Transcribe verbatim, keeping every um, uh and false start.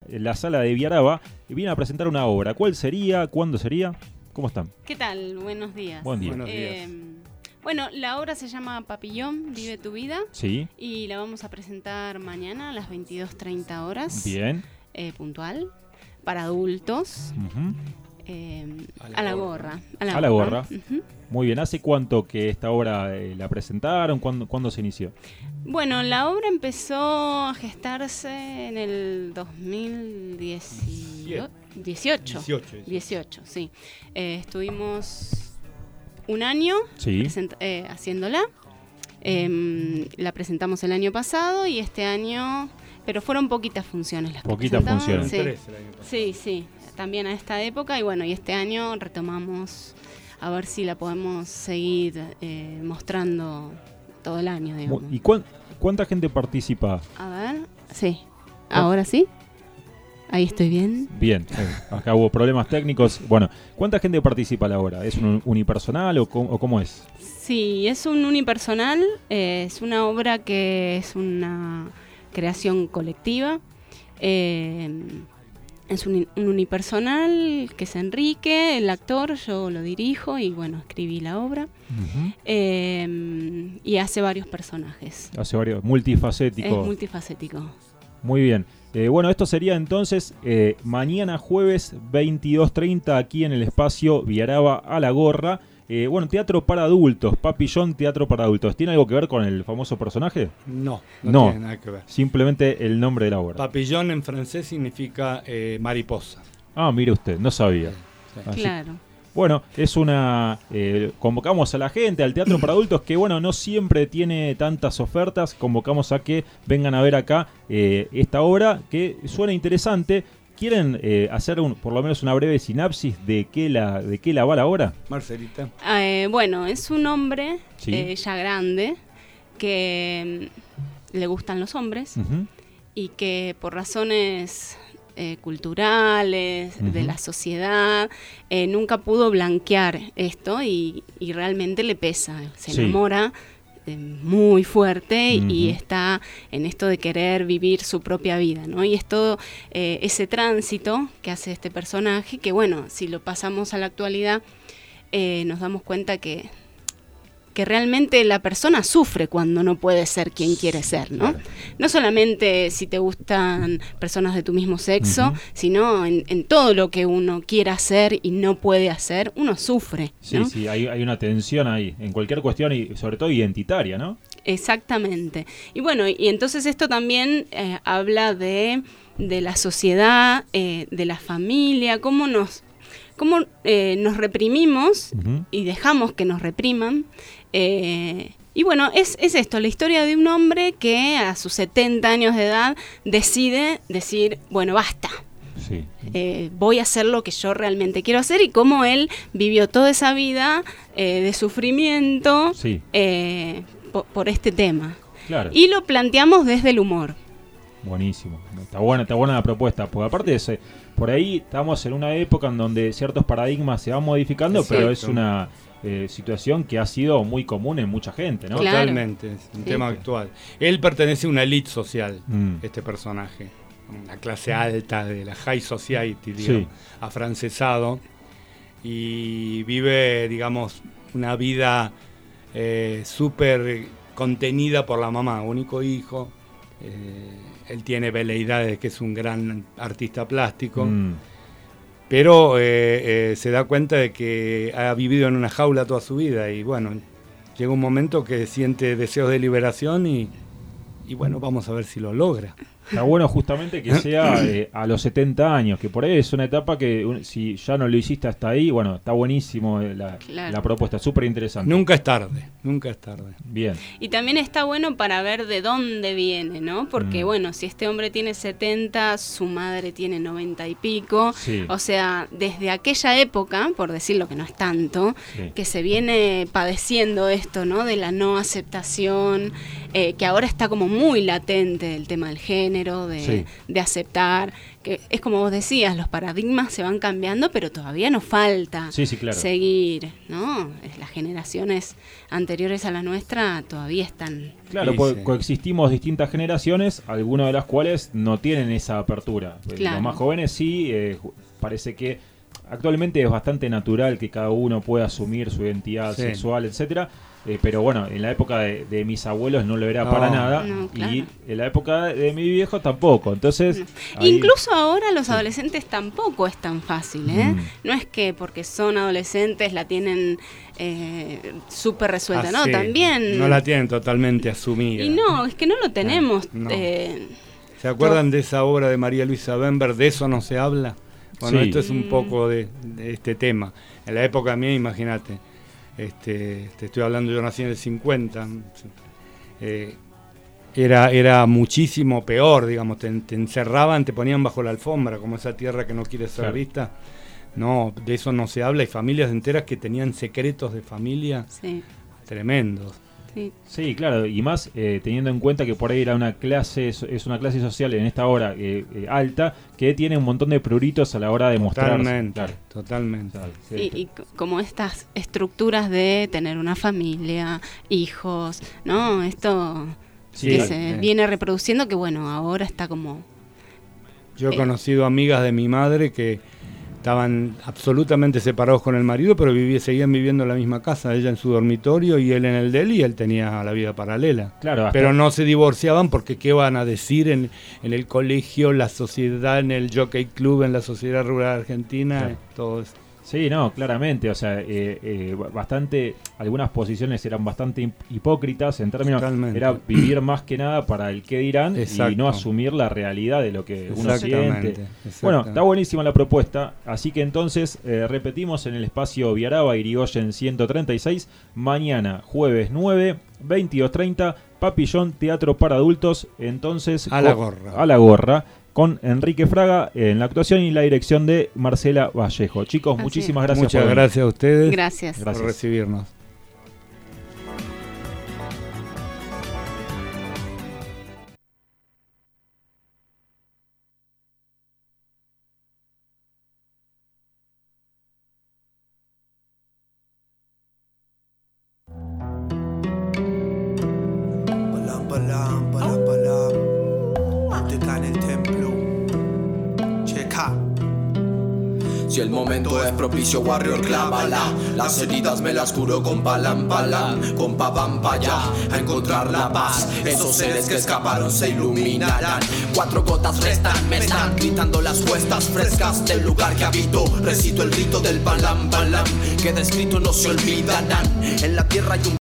la sala de Viaraba viene a presentar una obra. ¿Cuál sería? ¿Cuándo sería? ¿Cómo están? ¿Qué tal? Buenos días. Buen día. Buenos días. Eh, bueno, la obra se llama Papillón, Vive tu vida. Sí. Y la vamos a presentar mañana a las veintidós treinta horas. Bien. Eh, puntual. Para adultos. Uh-huh. Eh, A a la la gorra. gorra. A la, A la gorra. Ujú. Muy bien. ¿Hace cuánto que esta obra eh, la presentaron? ¿Cuándo, ¿Cuándo se inició? Bueno, la obra empezó a gestarse en el dos mil dieciocho. dieciocho. dieciocho, sí. Eh, estuvimos un año Sí. present- eh, haciéndola. Eh, la presentamos el año pasado y este año, pero fueron poquitas funciones las que Poquitas presentamos. funciones. Sí. Tres el año pasado. sí, sí, también a esta época y bueno, y este año retomamos a ver si la podemos seguir eh, mostrando todo el año, digamos. ¿Y cuán- cuánta gente participa? A ver, sí, ahora sí. Ahí estoy bien. Bien, eh, acá hubo problemas técnicos. Bueno, ¿cuánta gente participa a la obra? ¿Es un unipersonal o cómo, o cómo es? Sí, es un unipersonal, eh, es una obra que es una creación colectiva. Eh, es un, un unipersonal que es Enrique, el actor, yo lo dirijo y bueno, escribí la obra. Uh-huh. Eh, y hace varios personajes. Hace varios, multifacético. Es multifacético. Muy bien. Eh, bueno, esto sería entonces eh, mañana jueves veintidós treinta aquí en el espacio Viaraba a la Gorra. Eh, bueno, teatro para adultos, Papillón, teatro para adultos. ¿Tiene algo que ver con el famoso personaje? No, no, No. tiene nada que ver. Simplemente el nombre de la obra. Papillón en francés significa eh, mariposa. Ah, mire usted, no sabía. Sí. Así- Claro. Bueno, es una... Eh, convocamos a la gente, al teatro para adultos, que bueno, no siempre tiene tantas ofertas. Convocamos a que vengan a ver acá eh, esta obra, que suena interesante. ¿Quieren eh, hacer un, por lo menos una breve sinapsis de qué la, de qué la va la obra? Marcelita. Eh, bueno, es un hombre Sí. eh, ya grande que mm, le gustan los hombres. Ujú. Y que por razones eh, culturales, Ujú. de la sociedad, eh, nunca pudo blanquear esto y, y realmente le pesa, se Sí. enamora eh, muy fuerte y, y Ujú. está en esto de querer vivir su propia vida, ¿no? Y es todo eh, ese tránsito que hace este personaje, que bueno, si lo pasamos a la actualidad, eh, nos damos cuenta que que realmente la persona sufre cuando no puede ser quien quiere ser, ¿no? Claro. No solamente si te gustan personas de tu mismo sexo, Ujú. sino en, en todo lo que uno quiera hacer y no puede hacer, uno sufre, Sí, ¿no? sí, hay, hay una tensión ahí, en cualquier cuestión y sobre todo identitaria, ¿no? Exactamente. Y bueno, y entonces esto también eh, habla de, de la sociedad, eh, de la familia, cómo nos, cómo, eh, nos reprimimos Ujú. y dejamos que nos repriman. Eh, y bueno, es, es esto, la historia de un hombre que a sus setenta años de edad decide decir, bueno, basta. Sí. Eh, voy a hacer lo que yo realmente quiero hacer y cómo él vivió toda esa vida eh, de sufrimiento Sí, eh, po- por este tema. claro. Y lo planteamos desde el humor. Buenísimo. Está buena, está buena la propuesta. Porque aparte de eso, por ahí estamos en una época en donde ciertos paradigmas se van modificando, Exacto. pero es una eh, situación que ha sido muy común en mucha gente, ¿no? Claro. Totalmente, es un Sí. tema actual. Él pertenece a una elite social, Mm. este personaje. Una clase alta de la high society, digamos, Sí. afrancesado. Y vive, digamos, una vida eh, súper contenida por la mamá, único hijo. Eh, él tiene veleidades, que es un gran artista plástico. Mm. Pero eh, eh, se da cuenta de que ha vivido en una jaula toda su vida y bueno, llega un momento que siente deseos de liberación y, y bueno, vamos a ver si lo logra. Está bueno justamente que sea eh, a los setenta años, que por ahí es una etapa que un- si ya no lo hiciste hasta ahí, bueno, está buenísimo eh, la, Claro. la propuesta, súper interesante. Nunca es tarde, nunca es tarde. Bien. Y también está bueno para ver de dónde viene, ¿no? Porque Mm. bueno, si este hombre tiene setenta, su madre tiene noventa y pico. Sí. O sea, desde aquella época, por decirlo que no es tanto, Sí. que se viene padeciendo esto, ¿no? De la no aceptación, eh, que ahora está como muy latente el tema del género. género, de, sí. de aceptar, que es como vos decías, los paradigmas se van cambiando, pero todavía nos falta sí, sí, claro. seguir, ¿no? Las generaciones anteriores a la nuestra todavía están... Claro, Sí, co- sí. coexistimos distintas generaciones, algunas de las cuales no tienen esa apertura. Claro. Los más jóvenes sí, eh, parece que actualmente es bastante natural que cada uno pueda asumir su identidad Sí. sexual, etcétera. Eh, pero bueno, en la época de, de mis abuelos no lo era No. para nada, No, claro. y en la época de mi viejo tampoco. Entonces, ahí- Incluso ahora los Sí. adolescentes tampoco es tan fácil, ¿eh? Mm. No es que porque son adolescentes la tienen eh, súper resuelta, Ah, no, sí. también... No la tienen totalmente asumida. Y no, es que no lo tenemos. No. eh, ¿Se acuerdan de esa obra de María Luisa Bember? ¿De eso no se habla? Bueno, Sí. esto es un Mm. poco de, de este tema. En la época mía, imagínate, este, te estoy hablando, yo nací en el cincuenta, eh, era, era muchísimo peor, digamos, te, te encerraban, te ponían bajo la alfombra, como esa tierra que no quiere ser Claro. vista. No, de eso no se habla. Hay familias enteras que tenían secretos de familia sí, tremendos. sí. Sí, claro, y más eh, teniendo en cuenta que por ahí era una clase, es una clase social en esta hora eh, eh, alta, que tiene un montón de pruritos a la hora de mostrarse. Totalmente, Claro. totalmente. Claro, sí. Y, y c- como estas estructuras de tener una familia, hijos, ¿no? Esto Sí, que claro. se eh. viene reproduciendo, que bueno, ahora está como... Yo he Eh. conocido amigas de mi madre que estaban absolutamente separados con el marido, pero viví- seguían viviendo en la misma casa, ella en su dormitorio y él en el de él, y él tenía la vida paralela. Claro, hasta- Pero no se divorciaban porque qué van a decir en, en el colegio, la sociedad, en el Jockey Club, en la Sociedad Rural Argentina, Claro. eh, todo eso. Sí, no, claramente, o sea, eh, eh, bastante, algunas posiciones eran bastante hip- hipócritas en términos, Totalmente. era vivir más que nada para el qué dirán y Exacto. no asumir la realidad de lo que uno siente. Exactamente, Bueno, exactamente. está buenísima la propuesta, así que entonces eh, repetimos en el espacio Viaraba Irigoyen ciento treinta y seis, mañana jueves nueve, veintidós treinta, Papillón Teatro para Adultos, entonces... A la con- gorra. A la gorra. Con Enrique Fraga en la actuación y la dirección de Marcela Vallejo. Chicos, Así muchísimas es. gracias Muchas por venir. gracias a ustedes Gracias. Gracias. por recibirnos. Balam, balam, balam, balam. Música en el templo. Checa. Si el momento es propicio, Warrior, clávala. Las heridas me las curo con palam palam, con pa pam pa ya, a encontrar la paz. Esos seres que escaparon se iluminarán. Cuatro gotas restan, me están gritando las cuestas frescas del lugar que habito. Recito el rito del palam palam, que de escrito no se olvidarán. En la tierra hay un